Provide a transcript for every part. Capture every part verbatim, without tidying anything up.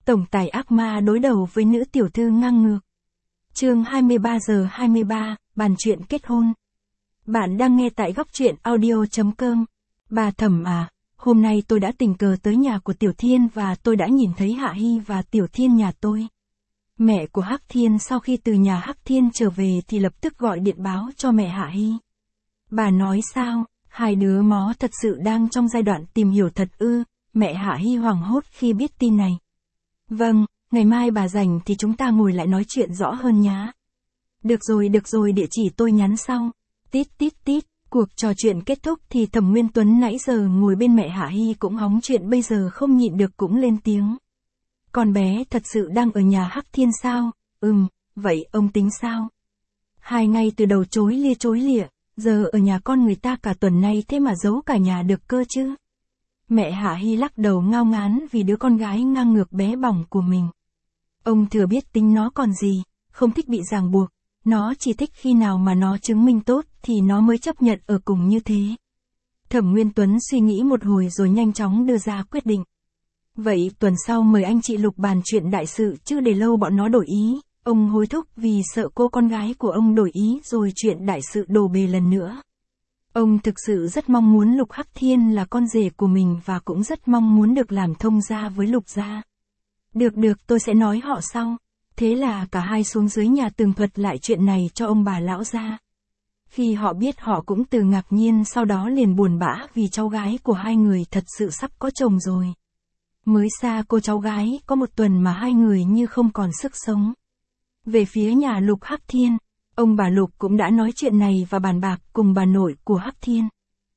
Tổng tài ác ma đối đầu với nữ tiểu thư ngang ngược. Chương hai mươi ba giờ hai mươi ba, bàn chuyện kết hôn. Bạn đang nghe tại góc truyện audio chấm com. Bà Thẩm à, hôm nay tôi đã tình cờ tới nhà của Tiểu Thiên và tôi đã nhìn thấy Hạ Hy và Tiểu Thiên nhà tôi. Mẹ của Hắc Thiên sau khi từ nhà Hắc Thiên trở về thì lập tức gọi điện báo cho mẹ Hạ Hy. Bà nói sao, hai đứa mó thật sự đang trong giai đoạn tìm hiểu thật ư? Mẹ Hạ Hy hoảng hốt khi biết tin này. Vâng, ngày mai bà rảnh thì chúng ta ngồi lại nói chuyện rõ hơn nhá. Được rồi được rồi, địa chỉ tôi nhắn sau. Tít tít tít, cuộc trò chuyện kết thúc thì Thẩm Nguyên Tuấn nãy giờ ngồi bên mẹ Hạ Hy cũng hóng chuyện bây giờ không nhịn được cũng lên tiếng. Con bé thật sự đang ở nhà Hắc Thiên sao? Ừm, vậy ông tính sao? Hai ngày từ đầu chối lia chối lịa, giờ ở nhà con người ta cả tuần nay thế mà giấu cả nhà được cơ chứ? Mẹ Hạ Hy lắc đầu ngao ngán vì đứa con gái ngang ngược bé bỏng của mình. Ông thừa biết tính nó còn gì, không thích bị ràng buộc, nó chỉ thích khi nào mà nó chứng minh tốt thì nó mới chấp nhận ở cùng như thế. Thẩm Nguyên Tuấn suy nghĩ một hồi rồi nhanh chóng đưa ra quyết định. Vậy tuần sau mời anh chị Lục bàn chuyện đại sự chứ để lâu bọn nó đổi ý. Ông hối thúc vì sợ cô con gái của ông đổi ý rồi chuyện đại sự đổ bề lần nữa. Ông thực sự rất mong muốn Lục Hắc Thiên là con rể của mình và cũng rất mong muốn được làm thông gia với Lục gia. Được được, tôi sẽ nói họ sau. Thế là cả hai xuống dưới nhà tường thuật lại chuyện này cho ông bà lão gia. Khi họ biết họ cũng từ ngạc nhiên sau đó liền buồn bã vì cháu gái của hai người thật sự sắp có chồng rồi. Mới xa cô cháu gái có một tuần mà hai người như không còn sức sống. Về phía nhà Lục Hắc Thiên, ông bà Lục cũng đã nói chuyện này và bàn bạc cùng bà nội của Hắc Thiên.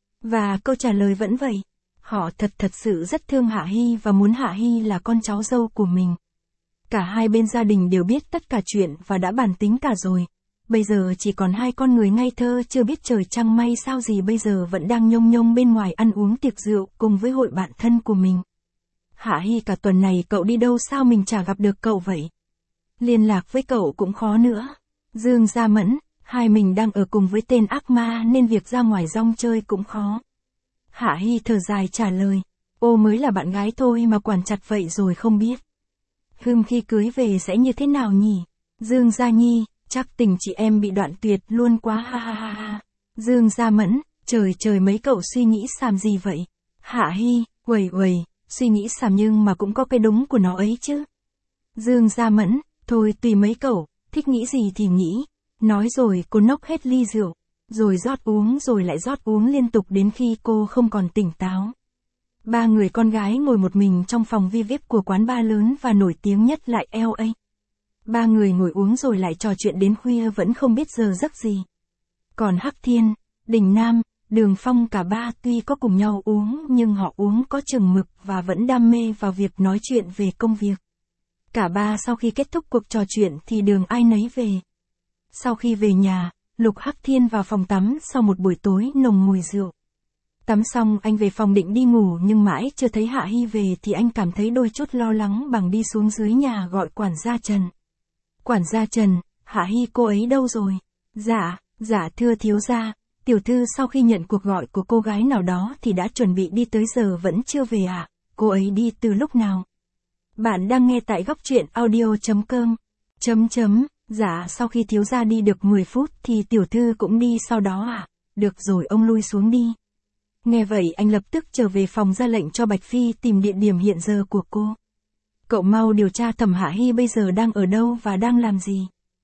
Và câu trả lời vẫn vậy. Họ thật thật sự rất thương Hạ Hy và muốn Hạ Hy là con cháu dâu của mình. Cả hai bên gia đình đều biết tất cả chuyện và đã bàn tính cả rồi. Bây giờ chỉ còn hai con người ngây thơ chưa biết trời trăng mây sao gì bây giờ vẫn đang nhông nhông bên ngoài ăn uống tiệc rượu cùng với hội bạn thân của mình. Hạ Hy, cả tuần này cậu đi đâu sao mình chả gặp được cậu vậy? Liên lạc với cậu cũng khó nữa. Dương Gia Mẫn, hai mình đang ở cùng với tên ác ma nên việc ra ngoài rong chơi cũng khó. Hạ Hy thở dài trả lời. Ô, mới là bạn gái thôi mà quản chặt vậy rồi không biết. Hừm, khi cưới về sẽ như thế nào nhỉ? Dương Gia Nhi, chắc tình chị em bị đoạn tuyệt luôn quá ha ha ha ha. Dương Gia Mẫn, trời trời mấy cậu suy nghĩ xàm gì vậy? Hạ Hy, uầy uầy, suy nghĩ xàm nhưng mà cũng có cái đúng của nó ấy chứ. Dương Gia Mẫn, thôi tùy mấy cậu, thích nghĩ gì thì nghĩ. Nói rồi cô nốc hết ly rượu, rồi rót uống rồi lại rót uống liên tục đến khi cô không còn tỉnh táo. Ba người con gái ngồi một mình trong phòng vi víp của quán bar lớn và nổi tiếng nhất lại L A. Ba người ngồi uống rồi lại trò chuyện đến khuya vẫn không biết giờ giấc gì. Còn Hắc Thiên, Đình Nam, Đường Phong cả ba tuy có cùng nhau uống nhưng họ uống có chừng mực và vẫn đam mê vào việc nói chuyện về công việc. Cả ba sau khi kết thúc cuộc trò chuyện thì đường ai nấy về. Sau khi về nhà, Lục Hắc Thiên vào phòng tắm sau một buổi tối nồng mùi rượu. Tắm xong anh về phòng định đi ngủ nhưng mãi chưa thấy Hạ Hy về thì anh cảm thấy đôi chút lo lắng bằng đi xuống dưới nhà gọi quản gia Trần. Quản gia Trần, Hạ Hy cô ấy đâu rồi? Dạ, dạ thưa thiếu gia, tiểu thư sau khi nhận cuộc gọi của cô gái nào đó thì đã chuẩn bị đi tới giờ vẫn chưa về ạ. À? Cô ấy đi từ lúc nào? Bạn đang nghe tại góc truyện audio chấm com. Chấm chấm, dạ sau khi thiếu gia đi được mười phút thì tiểu thư cũng đi sau đó ạ. À? Được rồi, ông lui xuống đi. Nghe vậy anh lập tức trở về phòng ra lệnh cho Bạch Phi tìm địa điểm hiện giờ của cô. Cậu mau điều tra Thẩm Hạ Hy bây giờ đang ở đâu và đang làm gì.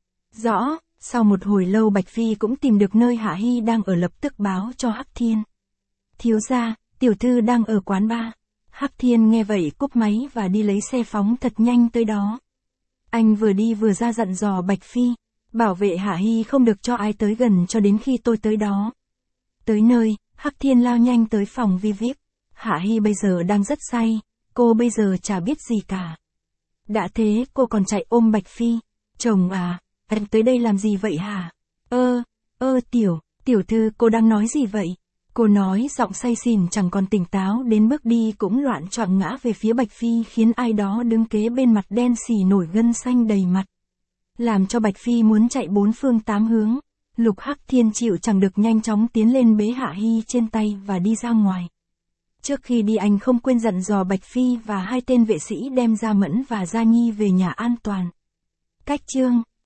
Rõ, sau một hồi lâu Bạch Phi cũng tìm được nơi Hạ Hy đang ở lập tức báo cho Hắc Thiên. Thiếu gia, tiểu thư đang ở quán bar. Hắc Thiên nghe vậy cúp máy và đi lấy xe phóng thật nhanh tới đó. Anh vừa đi vừa ra dặn dò Bạch Phi, bảo vệ Hạ Hy không được cho ai tới gần cho đến khi tôi tới đó. Tới nơi, Hắc Thiên lao nhanh tới phòng vi víp. Hạ Hy bây giờ đang rất say, cô bây giờ chả biết gì cả. Đã thế cô còn chạy ôm Bạch Phi. Chồng à, anh tới đây làm gì vậy hả? Ơ, ơ tiểu, tiểu thư cô đang nói gì vậy? Cô nói giọng say xỉn chẳng còn tỉnh táo đến bước đi cũng loạn choạng ngã về phía Bạch Phi khiến ai đó đứng kế bên mặt đen xỉ nổi gân xanh đầy mặt. Làm cho Bạch Phi muốn chạy bốn phương tám hướng. Lục Hắc Thiên chịu chẳng được nhanh chóng tiến lên bế Hạ Hy trên tay và đi ra ngoài. Trước khi đi anh không quên dặn dò Bạch Phi và hai tên vệ sĩ đem Gia Mẫn và Gia Nhi về nhà an toàn. Cách chương